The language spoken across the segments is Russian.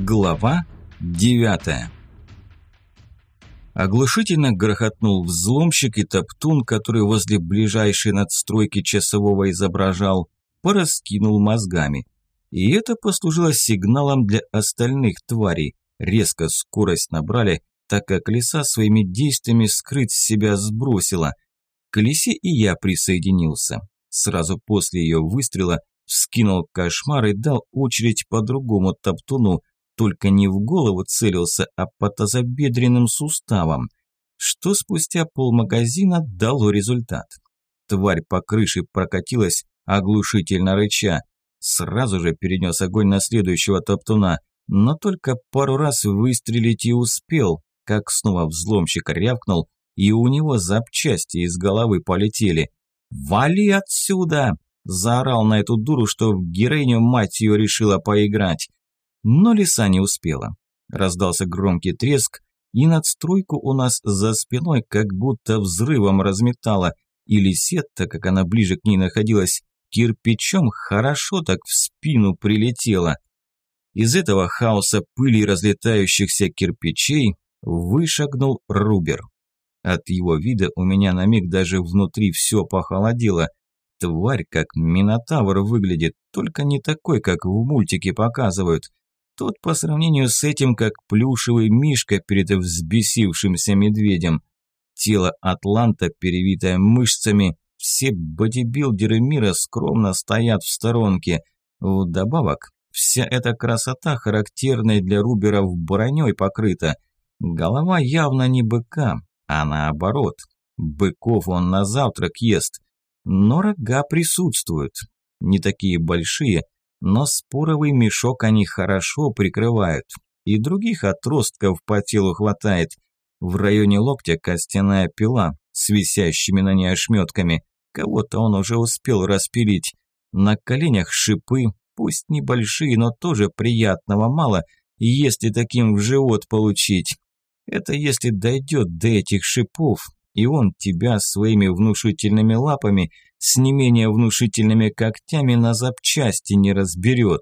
Глава 9. Оглушительно грохотнул взломщик, и топтун, который возле ближайшей надстройки часового изображал, пораскинул мозгами. И это послужило сигналом для остальных тварей. Резко скорость набрали, так как лиса своими действиями скрыть себя сбросила. К лисе и я присоединился. Сразу после ее выстрела вскинул кошмар и дал очередь по другому топтуну, только не в голову целился, а по тазобедренным суставам, что спустя полмагазина дало результат. Тварь по крыше прокатилась, оглушительно рыча. Сразу же перенес огонь на следующего топтуна, но только пару раз выстрелить и успел, как снова взломщик рявкнул, и у него запчасти из головы полетели. «Вали отсюда!» – заорал на эту дуру, что в героиню мать ее решила поиграть. Но лиса не успела. Раздался громкий треск, и надстройку у нас за спиной как будто взрывом разметала, и лисе, так как она ближе к ней находилась, кирпичом хорошо так в спину прилетела. Из этого хаоса пыли и разлетающихся кирпичей вышагнул Рубер. От его вида у меня на миг даже внутри все похолодело. Тварь как минотавр выглядит, только не такой, как в мультике показывают. Тот по сравнению с этим, как плюшевый мишка перед взбесившимся медведем. Тело атланта, перевитое мышцами, все бодибилдеры мира скромно стоят в сторонке. Вдобавок, вся эта красота, характерной для руберов, броней покрыта. Голова явно не быка, а наоборот. Быков он на завтрак ест. Но рога присутствуют. Не такие большие, но споровый мешок они хорошо прикрывают. И других отростков по телу хватает. В районе локтя костяная пила с висящими на ней ошметками. Кого-то он уже успел распилить. На коленях шипы, пусть небольшие, но тоже приятного мало, если таким в живот получить. Это если дойдет до этих шипов, и он тебя своими внушительными лапами с не менее внушительными когтями на запчасти не разберет.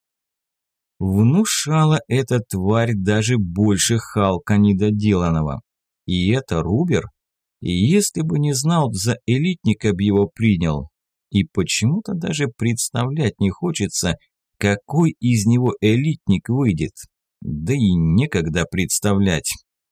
Внушала эта тварь даже больше Халка недоделанного. И это Рубер? И если бы не знал, за элитника б его принял. И почему-то даже представлять не хочется, какой из него элитник выйдет. Да и некогда представлять.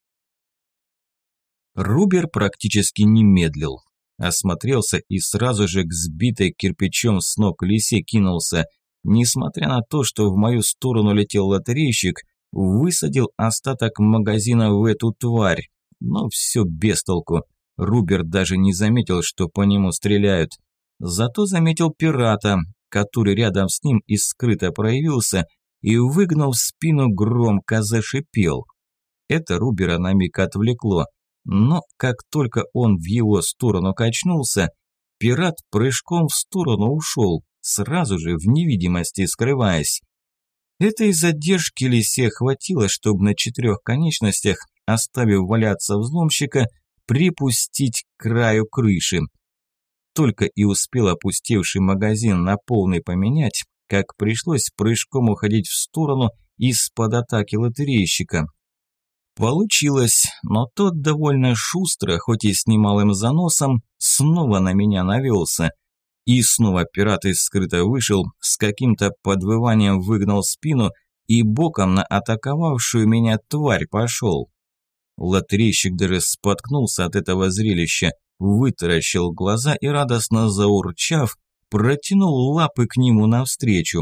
Рубер практически не медлил. Осмотрелся и сразу же к сбитой кирпичом с ног лисе кинулся. Несмотря на то, что в мою сторону летел лотерейщик, высадил остаток магазина в эту тварь. Но все без толку. Рубер даже не заметил, что по нему стреляют. Зато заметил пирата, который рядом с ним и скрыто проявился, и, выгнув спину, громко зашипел. Это Рубера на миг отвлекло. Но как только он в его сторону качнулся, пират прыжком в сторону ушел, сразу же в невидимости скрываясь. Этой задержки лисе хватило, чтобы на 4 конечностях, оставив валяться взломщика, припустить к краю крыши. Только и успел опустевший магазин на полный поменять, как пришлось прыжком уходить в сторону из-под атаки лотерейщика. Получилось, но тот довольно шустро, хоть и с немалым заносом, снова на меня навелся. И снова пират из скрыто вышел, с каким-то подвыванием выгнал спину и боком на атаковавшую меня тварь пошел. Лотерейщик даже споткнулся от этого зрелища, вытаращил глаза и, радостно заурчав, протянул лапы к нему навстречу.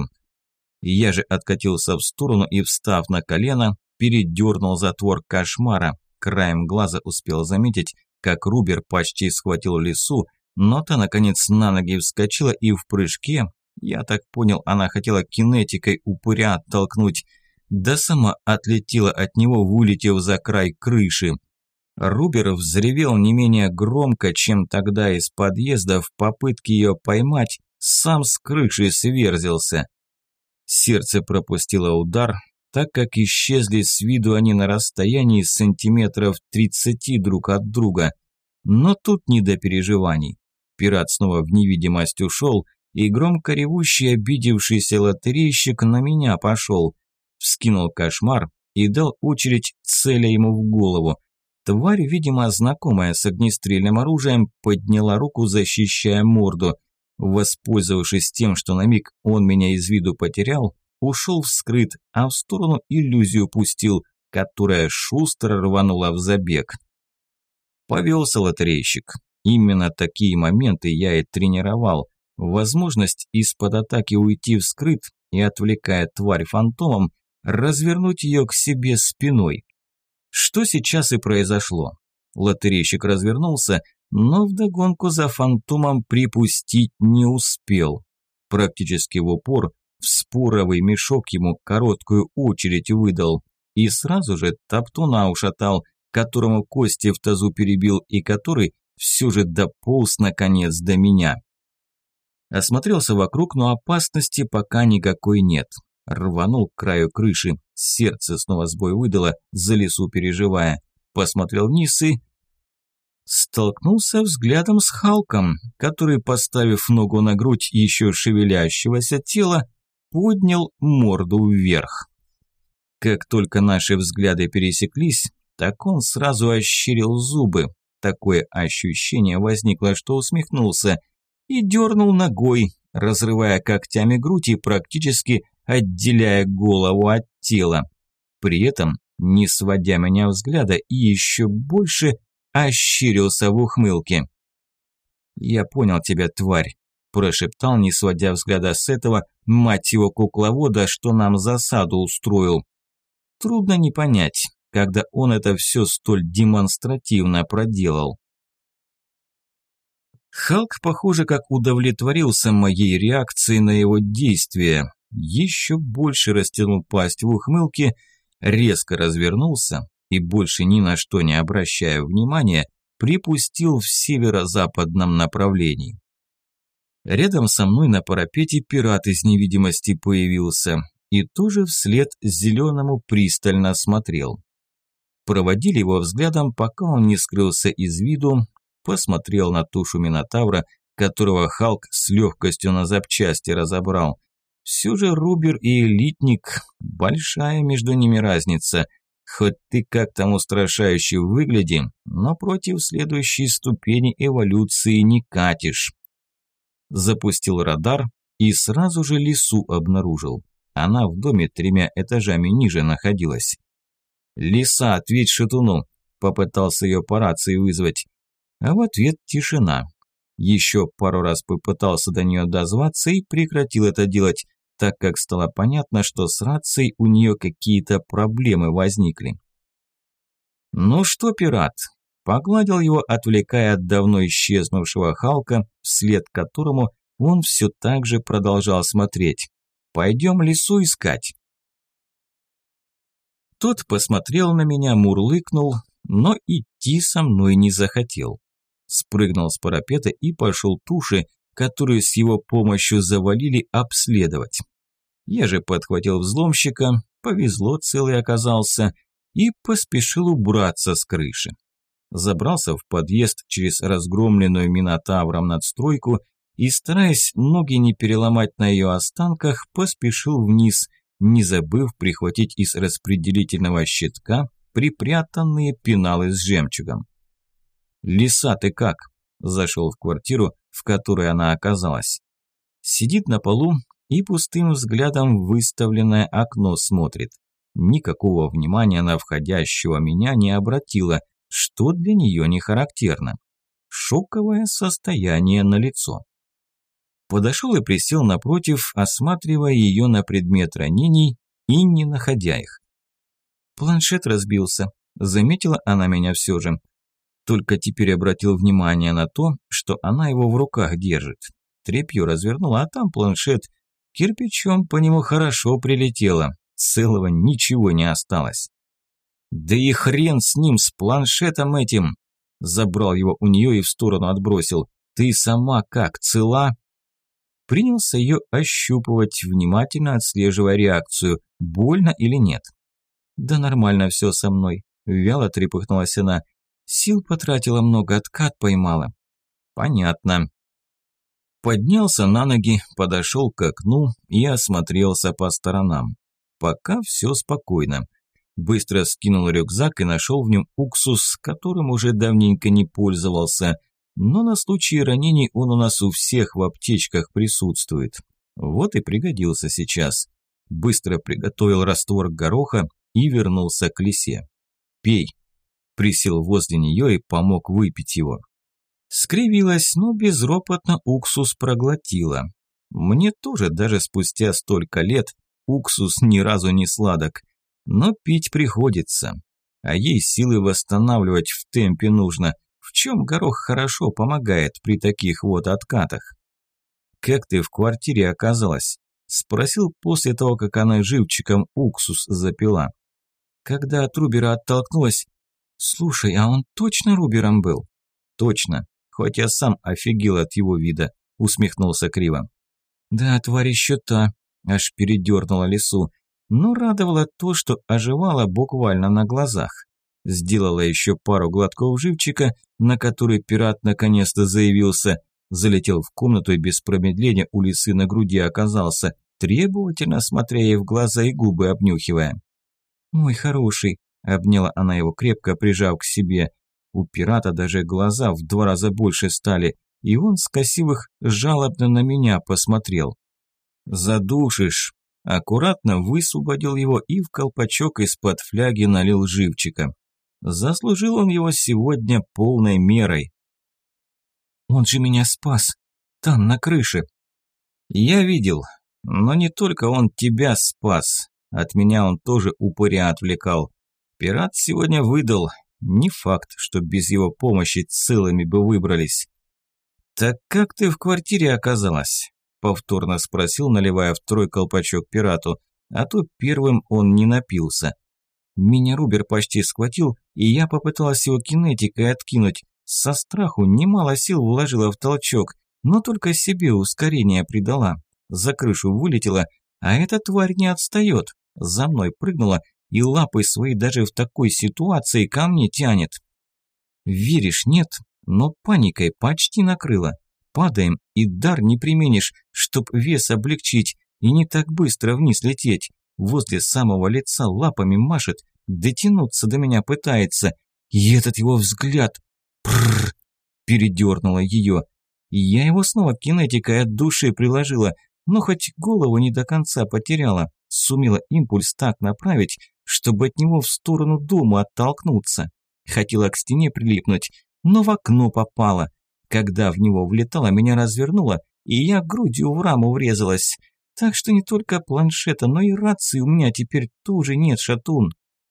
Я же откатился в сторону и, встав на колено, передернул затвор кошмара. Краем глаза успел заметить, как Рубер почти схватил лису, но та, наконец, на ноги вскочила и в прыжке, я так понял, она хотела кинетикой упыря оттолкнуть, да сама отлетела от него, вылетев за край крыши. Рубер взревел не менее громко, чем тогда из подъезда в попытке ее поймать, сам с крыши сверзился. Сердце пропустило удар, так как исчезли с виду они на расстоянии сантиметров 30 друг от друга. Но тут не до переживаний. Пират снова в невидимость ушел, и громко ревущий обидевшийся лотерейщик на меня пошел. вскинул кошмар и дал очередь, целя ему в голову. Тварь, видимо, знакомая с огнестрельным оружием, подняла руку, защищая морду. Воспользовавшись тем, что на миг он меня из виду потерял, ушел вскрыт, а в сторону иллюзию пустил, которая шустро рванула в забег. Повелся лотерейщик. Именно такие моменты я и тренировал. Возможность из-под атаки уйти вскрыт и, отвлекая тварь фантомом, развернуть ее к себе спиной. Что сейчас и произошло. Лотерейщик развернулся, но вдогонку за фантомом припустить не успел. Практически в упор в споровый мешок ему короткую очередь выдал и сразу же топтуна ушатал, которому кости в тазу перебил и который все же дополз наконец до меня. Осмотрелся вокруг, но опасности пока никакой нет. Рванул к краю крыши, сердце снова сбой выдало, за лесу переживая. Посмотрел вниз и... столкнулся взглядом с Халком, который, поставив ногу на грудь еще шевелящегося тела, поднял морду вверх. Как только наши взгляды пересеклись, так он сразу ощерил зубы. Такое ощущение возникло, что усмехнулся и дернул ногой, разрывая когтями грудь и практически отделяя голову от тела. При этом, не сводя меня взгляда и еще больше ощерился в ухмылке. «Я понял тебя, тварь», – прошептал, не сводя взгляда с этого, мать его кукловода, что нам засаду устроил. Трудно не понять, когда он это все столь демонстративно проделал. Халк, похоже, как удовлетворился моей реакцией на его действия, еще больше растянул пасть в ухмылке, резко развернулся и, больше ни на что не обращая внимания, припустил в северо-западном направлении. Рядом со мной на парапете пират из невидимости появился и тоже вслед зеленому пристально смотрел. Проводили его взглядом, пока он не скрылся из виду, посмотрел на тушу Минотавра, которого Халк с легкостью на запчасти разобрал. Все же Рубер и Элитник, большая между ними разница. Хоть ты как там устрашающе выгляди, но против следующей ступени эволюции не катишь. Запустил радар и сразу же лису обнаружил. Она в доме 3 этажами ниже находилась. «Лиса, ответь шатуну!» – попытался ее по рации вызвать. А в ответ тишина. Еще пару раз попытался до нее дозваться и прекратил это делать, так как стало понятно, что с рацией у нее какие-то проблемы возникли. «Ну что, пират?» – погладил его, отвлекая от давно исчезнувшего Халка, вслед которому он все так же продолжал смотреть. «Пойдем лису искать». Тот посмотрел на меня, мурлыкнул, но идти со мной не захотел. Спрыгнул с парапета и пошел туши, которую с его помощью завалили, обследовать. Я же подхватил взломщика, повезло, целый оказался, и поспешил убраться с крыши. Забрался в подъезд через разгромленную Минотавром надстройку и, стараясь ноги не переломать на ее останках, поспешил вниз, не забыв прихватить из распределительного щитка припрятанные пеналы с жемчугом. «Лиса, ты как?» – зашел в квартиру, в которой она оказалась. Сидит на полу и пустым взглядом в выставленное окно смотрит. Никакого внимания на входящего меня не обратила, что для нее не характерно. Шоковое состояние налицо. Подошел и присел напротив, осматривая ее на предмет ранений и не находя их. Планшет разбился, заметила она меня все же. Только теперь обратил внимание на то, что она его в руках держит. Тряпью развернула, а там планшет. Кирпичом по нему хорошо прилетело, целого ничего не осталось. «Да и хрен с ним, с планшетом этим!» Забрал его у нее и в сторону отбросил. «Ты сама как, цела?» Принялся ее ощупывать, внимательно отслеживая реакцию, больно или нет. «Да нормально все со мной», – вяло трепыхнулась она. «Сил потратила много, откат поймала». «Понятно». Поднялся на ноги, подошел к окну и осмотрелся по сторонам. Пока все спокойно. Быстро скинул рюкзак и нашел в нем уксус, которым уже давненько не пользовался. Но на случай ранений он у нас у всех в аптечках присутствует. Вот и пригодился сейчас. Быстро приготовил раствор гороха и вернулся к лисе. «Пей». Присел возле нее и помог выпить его. Скривилась, но безропотно уксус проглотила. Мне тоже даже спустя столько лет уксус ни разу не сладок. Но пить приходится. А ей силы восстанавливать в темпе нужно, в чем горох хорошо помогает при таких вот откатах. «Как ты в квартире оказалась?» – спросил после того, как она живчиком уксус запила. Когда от Рубера оттолкнулась: «Слушай, а он точно Рубером был?» «Точно, хоть я сам офигел от его вида», – усмехнулся криво. «Да, тварь еще та», – аж передернула лису. Но радовало то, что оживала буквально на глазах. Сделала еще пару глотков живчика, на который пират наконец-то заявился, залетел в комнату и без промедления у лисы на груди оказался, требовательно смотря ей в глаза и губы обнюхивая. «Мой хороший», – обняла она его крепко, прижав к себе. У пирата даже глаза в 2 раза больше стали, и он, скосив их, жалобно на меня посмотрел. «Задушишь!» Аккуратно высвободил его и в колпачок из-под фляги налил живчика. Заслужил он его сегодня полной мерой. «Он же меня спас! Там, на крыше!» «Я видел, но не только он тебя спас. От меня он тоже упыря отвлекал. Пират сегодня выдал. Не факт, что без его помощи целыми бы выбрались». «Так как ты в квартире оказалась?» Повторно спросил, наливая второй колпачок пирату, а то первым он не напился. Меня Рубер почти схватил, и я попыталась его кинетикой откинуть. Со страху немало сил вложила в толчок, но только себе ускорение придала. За крышу вылетела, а эта тварь не отстает. За мной прыгнула и лапы свои даже в такой ситуации ко мне тянет. Веришь, нет, но паникой почти накрыла. Падаем, и дар не применишь, чтоб вес облегчить и не так быстро вниз лететь. Возле самого лица лапами машет, дотянуться до меня пытается. И этот его взгляд... Прррр! Передернула ее. И я его снова кинетикой от души приложила, но хоть голову не до конца потеряла. Сумела импульс так направить, чтобы от него в сторону дома оттолкнуться. Хотела к стене прилипнуть, но в окно попала. Когда в него влетала, меня развернуло, и я грудью в раму врезалась. Так что не только планшета, но и рации у меня теперь тоже нет, шатун.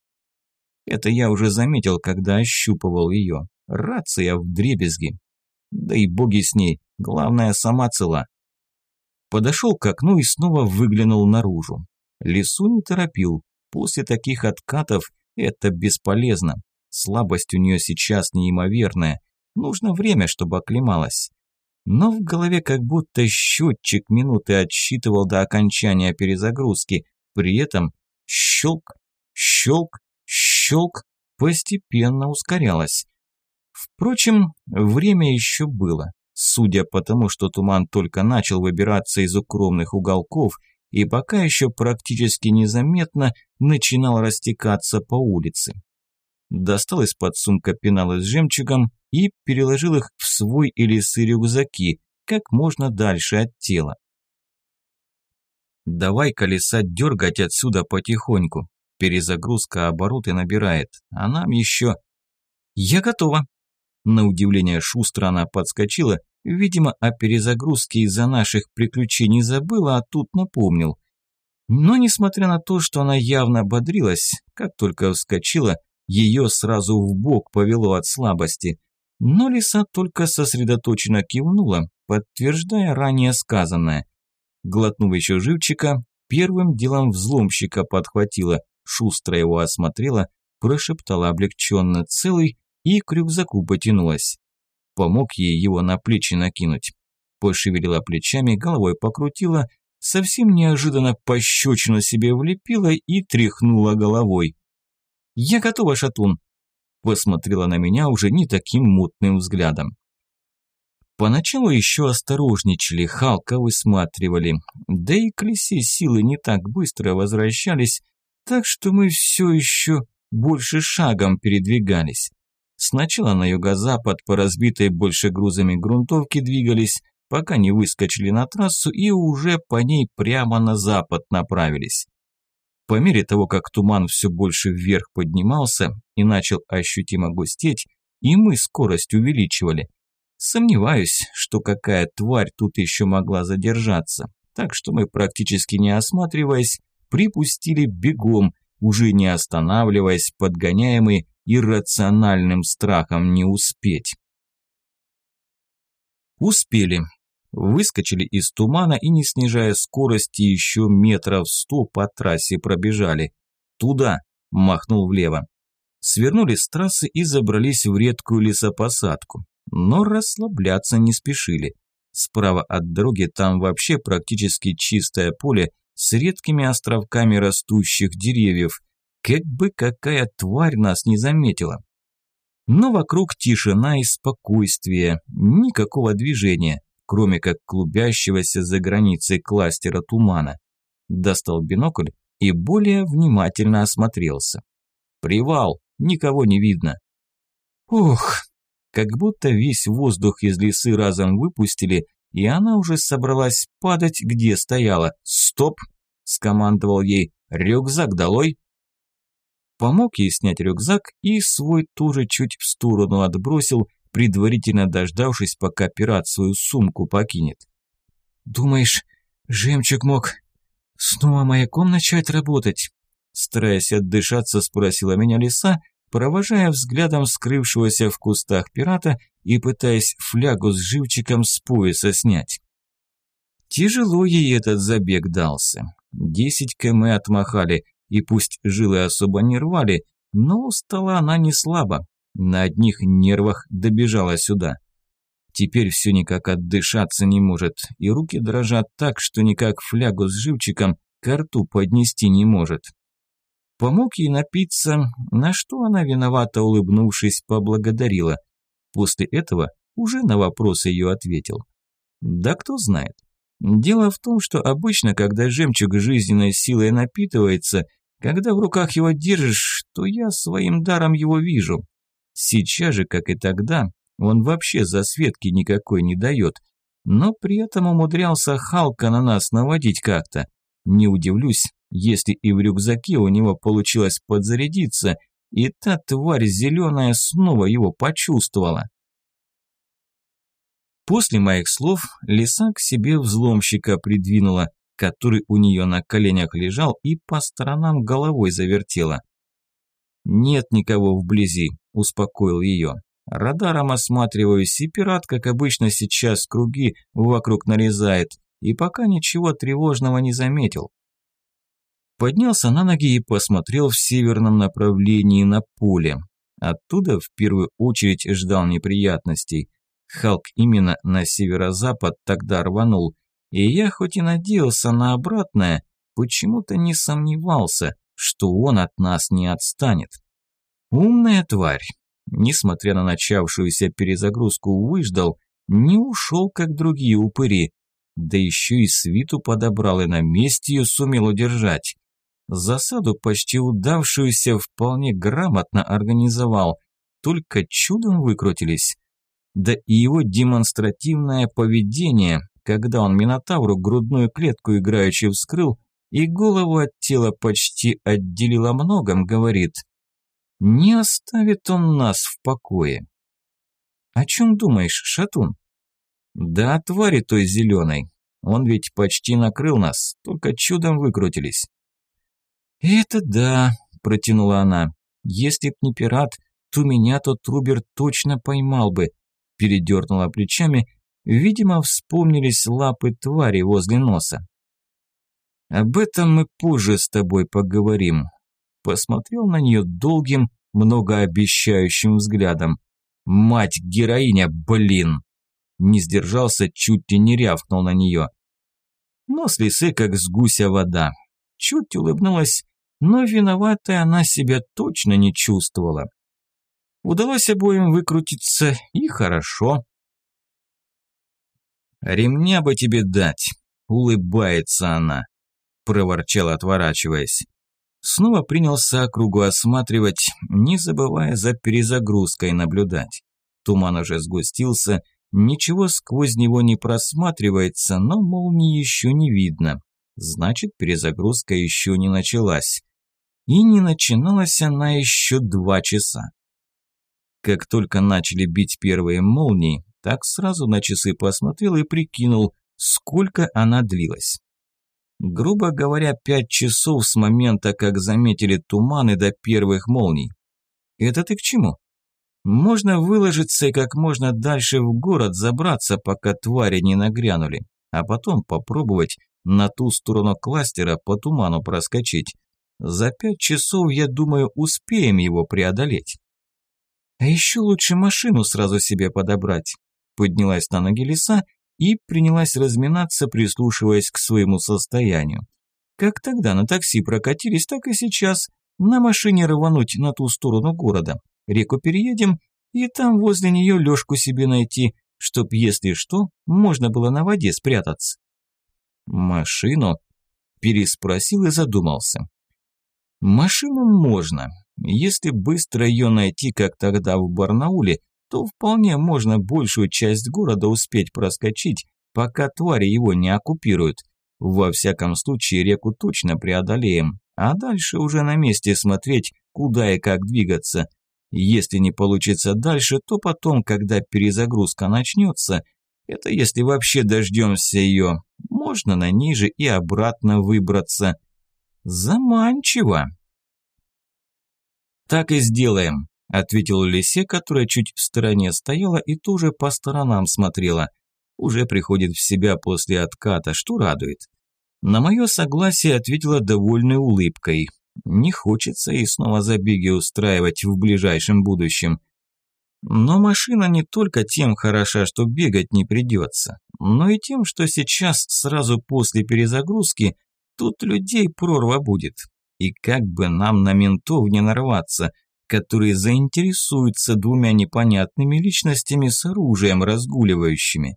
Это я уже заметил, когда ощупывал ее. Рация вдребезги. Да и боги с ней, главное, сама цела. Подошел к окну и снова выглянул наружу. Лису не торопил. После таких откатов это бесполезно. Слабость у нее сейчас неимоверная. Нужно время, чтобы оклемалась. Но в голове как будто счетчик минуты отсчитывал до окончания перезагрузки. При этом щелк, щелк, щелк постепенно ускорялось. Впрочем, время еще было. Судя по тому, что туман только начал выбираться из укромных уголков и пока еще практически незаметно начинал растекаться по улице. Достал из-под сумка пеналы с жемчугом и переложил их в свой и лисы рюкзаки, как можно дальше от тела. «Давай колеса дергать отсюда потихоньку. Перезагрузка обороты набирает, а нам еще...» «Я готова!» На удивление шустро она подскочила, видимо, о перезагрузке из-за наших приключений забыла, а тут напомнил. Но несмотря на то, что она явно бодрилась, как только вскочила, ее сразу в бок повело от слабости. Но лиса только сосредоточенно кивнула, подтверждая ранее сказанное. Глотнув еще живчика, первым делом взломщика подхватила, шустро его осмотрела, прошептала облегченно целый и к рюкзаку потянулась. Помог ей его на плечи накинуть. Пошевелила плечами, головой покрутила, совсем неожиданно пощечину себе влепила и тряхнула головой. «Я готова, шатун!» Посмотрела на меня уже не таким мутным взглядом. Поначалу еще осторожничали, Халка высматривали, да и к лисе силы не так быстро возвращались, так что мы все еще больше шагом передвигались. Сначала на юго-запад по разбитой больше грузами грунтовке двигались, пока не выскочили на трассу и уже по ней прямо на запад направились. По мере того, как туман все больше вверх поднимался и начал ощутимо густеть, и мы скорость увеличивали. Сомневаюсь, что какая тварь тут еще могла задержаться, так что мы, практически не осматриваясь, припустили бегом, уже не останавливаясь, подгоняемые иррациональным страхом не успеть. Успели. Выскочили из тумана и, не снижая скорости, еще метров 100 по трассе пробежали. «Туда!» – махнул влево. Свернули с трассы и забрались в редкую лесопосадку. Но расслабляться не спешили. Справа от дороги там вообще практически чистое поле с редкими островками растущих деревьев. Как бы какая тварь нас не заметила. Но вокруг тишина и спокойствие, никакого движения, кроме как клубящегося за границей кластера тумана. Достал бинокль и более внимательно осмотрелся. Привал, никого не видно. Ох, как будто весь воздух из лесы разом выпустили, и она уже собралась падать, где стояла. «Стоп!» – скомандовал ей. «Рюкзак долой!» Помог ей снять рюкзак и свой тоже чуть в сторону отбросил, предварительно дождавшись, пока пират свою сумку покинет. «Думаешь, жемчуг мог снова маяком начать работать?» Стараясь отдышаться, спросила меня лиса, провожая взглядом скрывшегося в кустах пирата и пытаясь флягу с живчиком с пояса снять. Тяжело ей этот забег дался. 10 км отмахали, и пусть жилы особо не рвали, но устала она не слабо. На одних нервах добежала сюда. Теперь все никак отдышаться не может, и руки дрожат так, что никак флягу с живчиком ко рту поднести не может. Помог ей напиться, на что она, виновато улыбнувшись, поблагодарила. После этого уже на вопрос ее ответил. Да кто знает. Дело в том, что обычно, когда жемчуг жизненной силой напитывается, когда в руках его держишь, то я своим даром его вижу. Сейчас же, как и тогда, он вообще засветки никакой не дает, но при этом умудрялся Халка на нас наводить как-то. Не удивлюсь, если и в рюкзаке у него получилось подзарядиться, и та тварь зеленая снова его почувствовала. После моих слов лиса к себе взломщика придвинула, который у нее на коленях лежал и по сторонам головой завертела. «Нет никого вблизи», – успокоил ее. «Радаром осматриваюсь, и пират, как обычно, сейчас круги вокруг нарезает, и пока ничего тревожного не заметил». Поднялся на ноги и посмотрел в северном направлении на поле. Оттуда в первую очередь ждал неприятностей. Халк именно на северо-запад тогда рванул, и я хоть и надеялся на обратное, почему-то не сомневался, что он от нас не отстанет. Умная тварь, несмотря на начавшуюся перезагрузку, выждал, не ушел, как другие упыри, да еще и свиту подобрал и на месте ее сумел удержать. Засаду, почти удавшуюся, вполне грамотно организовал, только чудом выкрутились. Да и его демонстративное поведение, когда он Минотавру грудную клетку играючи вскрыл и голову от тела почти отделил, о многом говорит. Не оставит он нас в покое. О чем думаешь, шатун? Да о твари той зеленой. Он ведь почти накрыл нас, только чудом выкрутились. «Это да», – протянула она. «Если б не пират, то меня тот Рубер точно поймал бы», – передернула плечами. Видимо, вспомнились лапы твари возле носа. «Об этом мы позже с тобой поговорим». Посмотрел на нее долгим, многообещающим взглядом. «Мать-героиня, блин!» Не сдержался, чуть ли не рявкнул на нее. Но с лисы как с гуся вода. Чуть улыбнулась, но виноватой она себя точно не чувствовала. Удалось обоим выкрутиться, и хорошо. «Ремня бы тебе дать!» – улыбается она, проворчал, отворачиваясь. Снова принялся округу осматривать, не забывая за перезагрузкой наблюдать. Туман уже сгустился, ничего сквозь него не просматривается, но молнии еще не видно. Значит, перезагрузка еще не началась. И не начиналась она еще 2 часа. Как только начали бить первые молнии, так сразу на часы посмотрел и прикинул, сколько она длилась. Грубо говоря, 5 часов с момента, как заметили туманы до первых молний. Это ты к чему? Можно выложиться и как можно дальше в город забраться, пока твари не нагрянули, а потом попробовать на ту сторону кластера по туману проскочить. За 5 часов, я думаю, успеем его преодолеть. А еще лучше машину сразу себе подобрать. Поднялась на ноги Лиса и принялась разминаться, прислушиваясь к своему состоянию. Как тогда на такси прокатились, так и сейчас. На машине рвануть на ту сторону города. Реку переедем и там возле нее Лёшку себе найти, чтоб, если что, можно было на воде спрятаться. «Машину?» – переспросил и задумался. «Машину можно. Если быстро ее найти, как тогда в Барнауле, то вполне можно большую часть города успеть проскочить, пока твари его не оккупируют. Во всяком случае, реку точно преодолеем, а дальше уже на месте смотреть, куда и как двигаться. Если не получится дальше, то потом, когда перезагрузка начнется, это если вообще дождемся ее, можно на ней же и обратно выбраться. Заманчиво. «Так и сделаем», – ответил Лисе, которая чуть в стороне стояла и тоже по сторонам смотрела. Уже приходит в себя после отката, что радует. На мое согласие ответила довольной улыбкой. Не хочется ей снова забеги устраивать в ближайшем будущем. Но машина не только тем хороша, что бегать не придется, но и тем, что сейчас, сразу после перезагрузки, тут людей прорва будет. И как бы нам на ментов не нарваться, которые заинтересуются 2 непонятными личностями с оружием разгуливающими.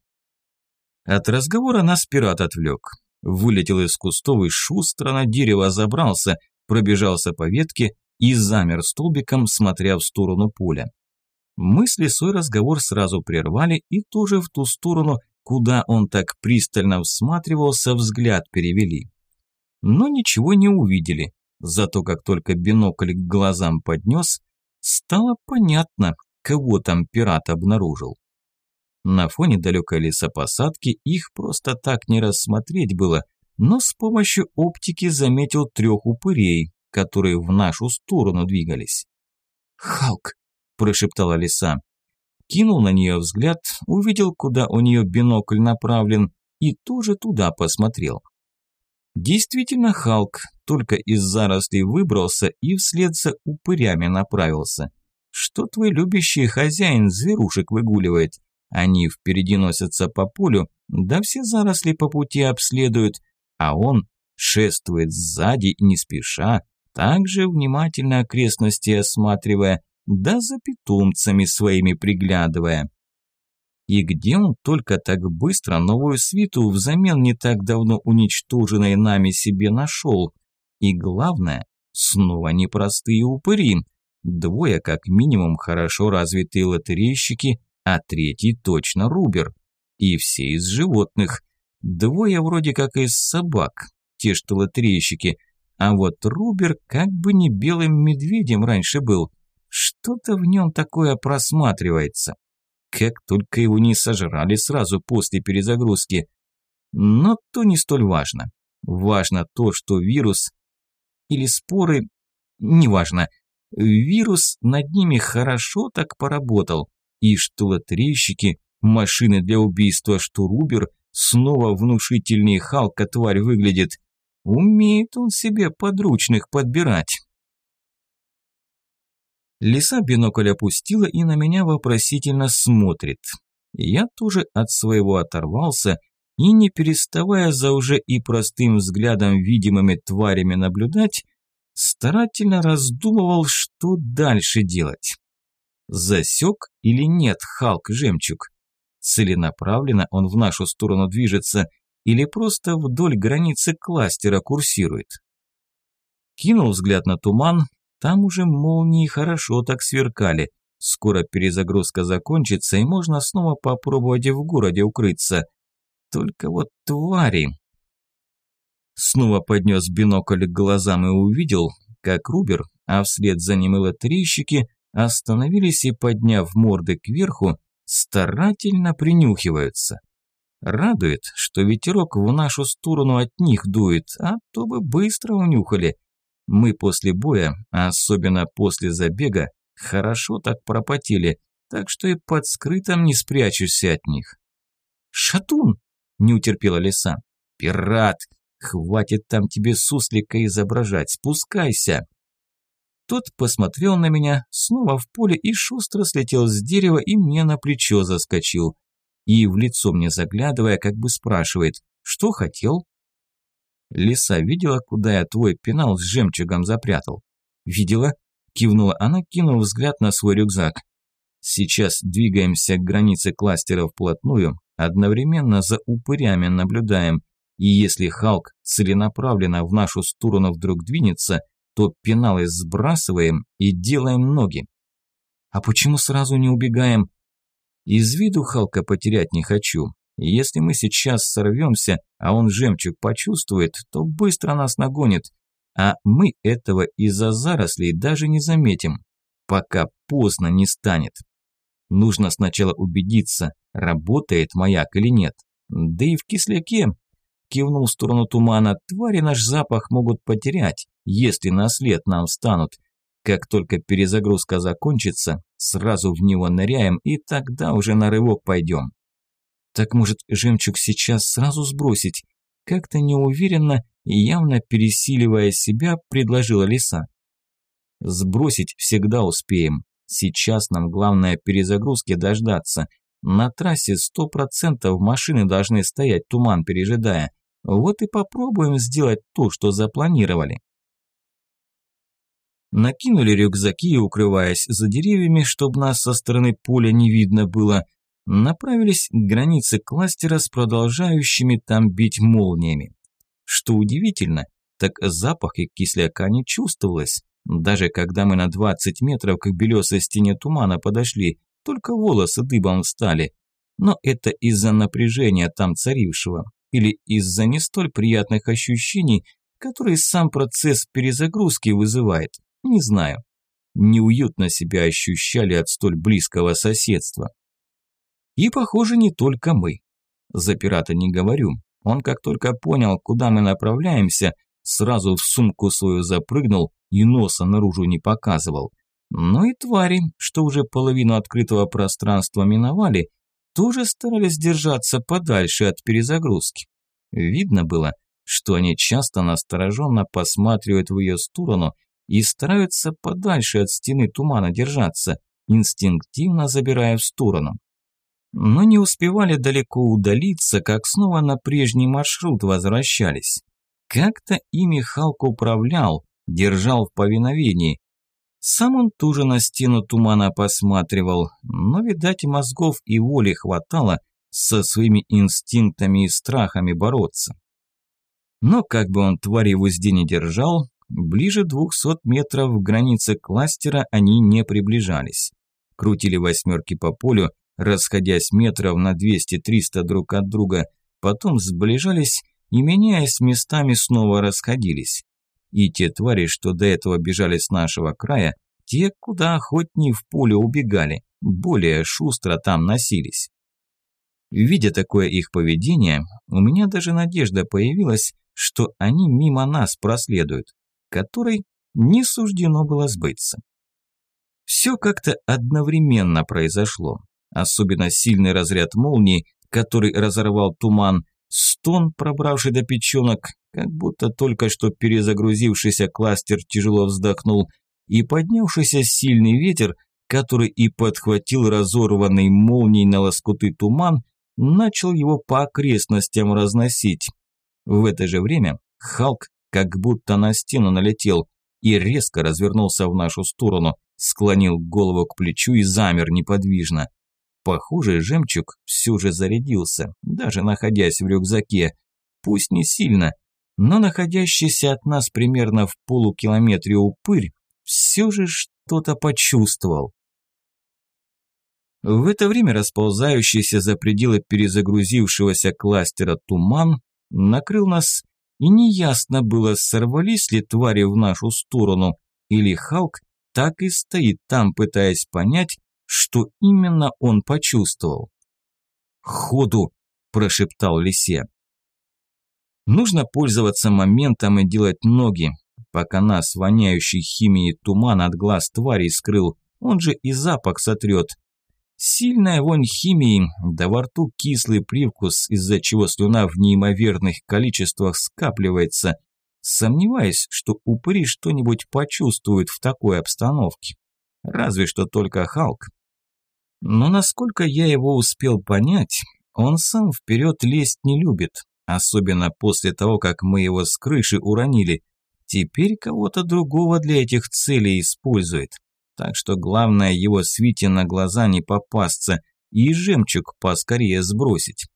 От разговора нас пират отвлек. Вылетел из кустов и шустро на дерево забрался, пробежался по ветке и замер столбиком, смотря в сторону поля. Мы с Лисой разговор сразу прервали и тоже в ту сторону, куда он так пристально всматривался, взгляд перевели. Но ничего не увидели, зато как только бинокль к глазам поднес, стало понятно, кого там пират обнаружил. На фоне далекой лесопосадки их просто так не рассмотреть было, но с помощью оптики заметил 3 упырей, которые в нашу сторону двигались. «Халк!» – прошептала Лиса. Кинул на нее взгляд, увидел, куда у нее бинокль направлен, и тоже туда посмотрел. Действительно Халк, только из зарослей выбрался и вслед за упырями направился. Что твой любящий хозяин зверушек выгуливает? Они впереди носятся по полю, да все заросли по пути обследуют, а он шествует сзади и не спеша, также внимательно окрестности осматривая, да за питомцами своими приглядывая. И где он только так быстро новую свиту взамен не так давно уничтоженной нами себе нашел? И главное, снова непростые упыри. 2 как минимум хорошо развитые лотерейщики, а 3 точно рубер. И все из животных. 2 вроде как из собак, те что лотерейщики, а вот рубер как бы не белым медведем раньше был. Что-то в нем такое просматривается. Как только его не сожрали сразу после перезагрузки. Но то не столь важно. Важно то, что вирус или споры, неважно, вирус над ними хорошо так поработал. И что лотерейщики, машины для убийства, что рубер, снова внушительнее Халка тварь выглядит. Умеет он себе подручных подбирать. Лиса бинокль опустила и на меня вопросительно смотрит. Я тоже от своего оторвался и, не переставая за уже и простым взглядом видимыми тварями наблюдать, старательно раздумывал, что дальше делать. Засек или нет Халк жемчуг? Целенаправленно он в нашу сторону движется или просто вдоль границы кластера курсирует? Кинул взгляд на туман, там уже молнии хорошо так сверкали. Скоро перезагрузка закончится, и можно снова попробовать в городе укрыться. Только вот твари... Снова поднес бинокль к глазам и увидел, как Рубер, а вслед за ним и лотерейщики, остановились и, подняв морды кверху, старательно принюхиваются. Радует, что ветерок в нашу сторону от них дует, а то бы быстро унюхали. Мы после боя, а особенно после забега, хорошо так пропотели, так что и под скрытым не спрячешься от них. «Шатун!» – не утерпела лиса. «Пират! Хватит там тебе суслика изображать, спускайся!» Тот посмотрел на меня, снова в поле и шустро слетел с дерева и мне на плечо заскочил. И в лицо мне заглядывая, как бы спрашивает, что хотел? «Лиса, видела, куда я твой пенал с жемчугом запрятал?» «Видела», – кивнула она, кинув взгляд на свой рюкзак. «Сейчас двигаемся к границе кластера вплотную, одновременно за упырями наблюдаем, и если Халк целенаправленно в нашу сторону вдруг двинется, то пеналы сбрасываем и делаем ноги». «А почему сразу не убегаем?» «Из виду Халка потерять не хочу. Если мы сейчас сорвемся, а он жемчуг почувствует, то быстро нас нагонит. А мы этого из-за зарослей даже не заметим, пока поздно не станет. Нужно сначала убедиться, работает маяк или нет. Да и в кисляке, кивнул в сторону тумана, твари наш запах могут потерять, если на след нам встанут. Как только перезагрузка закончится, сразу в него ныряем и тогда уже на рывок пойдем». «Так, может, жемчуг сейчас сразу сбросить?» Как-то неуверенно и явно пересиливая себя, предложила лиса. «Сбросить всегда успеем. Сейчас нам главное перезагрузки дождаться. На трассе 100% машины должны стоять, туман пережидая. Вот и попробуем сделать то, что запланировали». Накинули рюкзаки, укрываясь за деревьями, чтобы нас со стороны поля не видно было, направились к границе кластера с продолжающими там бить молниями. Что удивительно, так запах и кисляка не чувствовалось. Даже когда мы на 20 метров к белесой стене тумана подошли, только волосы дыбом встали. Но это из-за напряжения там царившего, или из-за не столь приятных ощущений, которые сам процесс перезагрузки вызывает, не знаю. Неуютно себя ощущали от столь близкого соседства. И, похоже, не только мы. За пирата не говорю. Он как только понял, куда мы направляемся, сразу в сумку свою запрыгнул и носа наружу не показывал. Но и твари, что уже половину открытого пространства миновали, тоже старались держаться подальше от перезагрузки. Видно было, что они часто настороженно посматривают в ее сторону и стараются подальше от стены тумана держаться, инстинктивно забирая в сторону. Но не успевали далеко удалиться, как снова на прежний маршрут возвращались. Как-то ими Халк управлял, держал в повиновении. Сам он тоже на стену тумана посматривал, но, видать, мозгов и воли хватало со своими инстинктами и страхами бороться. Но как бы он твари в узде не держал, ближе 200 метров в границе кластера они не приближались. Крутили восьмерки по полю, расходясь метров на 200-300 друг от друга, потом сближались и, меняясь местами, снова расходились. И те твари, что до этого бежали с нашего края, те куда охотнее в поле убегали, более шустро там носились. Видя такое их поведение, у меня даже надежда появилась, что они мимо нас проследуют, которой не суждено было сбыться. Все как-то одновременно произошло. Особенно сильный разряд молнии, который разорвал туман, стон, пробравший до печенок, как будто только что перезагрузившийся кластер тяжело вздохнул, и поднявшийся сильный ветер, который и подхватил разорванный молнией на лоскуты туман, начал его по окрестностям разносить. В это же время Халк как будто на стену налетел и резко развернулся в нашу сторону, склонил голову к плечу и замер неподвижно. Похоже, жемчуг все же зарядился, даже находясь в рюкзаке. Пусть не сильно, но находящийся от нас примерно в полукилометре упырь все же что-то почувствовал. В это время расползающийся за пределы перезагрузившегося кластера туман накрыл нас, и неясно было, сорвались ли твари в нашу сторону, или Халк так и стоит там, пытаясь понять, что именно он почувствовал. «Ходу!» – прошептал Лисе. Нужно пользоваться моментом и делать ноги, пока нас воняющий химией туман от глаз тварей скрыл, он же и запах сотрет. Сильная вонь химии, да во рту кислый привкус, из-за чего слюна в неимоверных количествах скапливается. Сомневаюсь, что упыри что-нибудь почувствуют в такой обстановке. Разве что только Халк. Но насколько я его успел понять, он сам вперед лезть не любит, особенно после того, как мы его с крыши уронили. Теперь кого-то другого для этих целей использует. Так что главное его свите на глаза не попасться и жемчуг поскорее сбросить.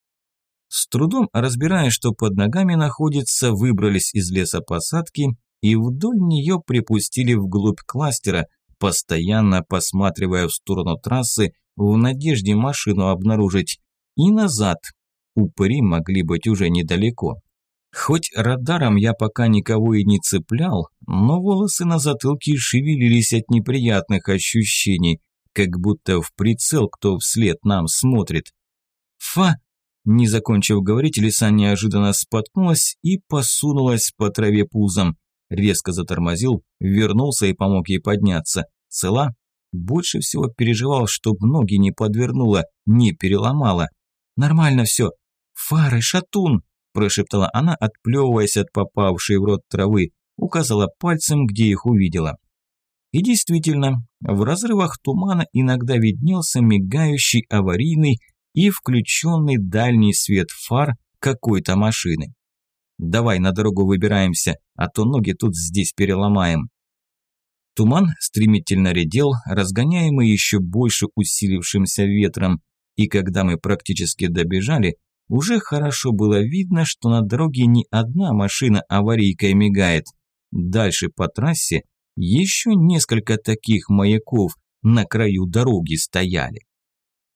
С трудом разбирая, что под ногами находится, выбрались из лесопосадки и вдоль нее припустили вглубь кластера, постоянно посматривая в сторону трассы в надежде машину обнаружить. И назад. Упыри могли быть уже недалеко. Хоть радаром я пока никого и не цеплял, но волосы на затылке шевелились от неприятных ощущений, как будто в прицел кто вслед нам смотрит. «Фа!» Не закончив говорить, лиса неожиданно споткнулась и посунулась по траве пузом. Резко затормозил, вернулся и помог ей подняться. Цела? Больше всего переживал, чтоб ноги не подвернула, не переломала. «Нормально все. Фары, шатун!» – прошептала она, отплевываясь от попавшей в рот травы, указала пальцем, где их увидела. И действительно, в разрывах тумана иногда виднелся мигающий аварийный и включенный дальний свет фар какой-то машины. «Давай на дорогу выбираемся, а то ноги тут здесь переломаем». Туман стремительно редел, разгоняемый еще больше усилившимся ветром, и когда мы практически добежали, уже хорошо было видно, что на дороге не одна машина аварийкой мигает. Дальше по трассе еще несколько таких маяков на краю дороги стояли.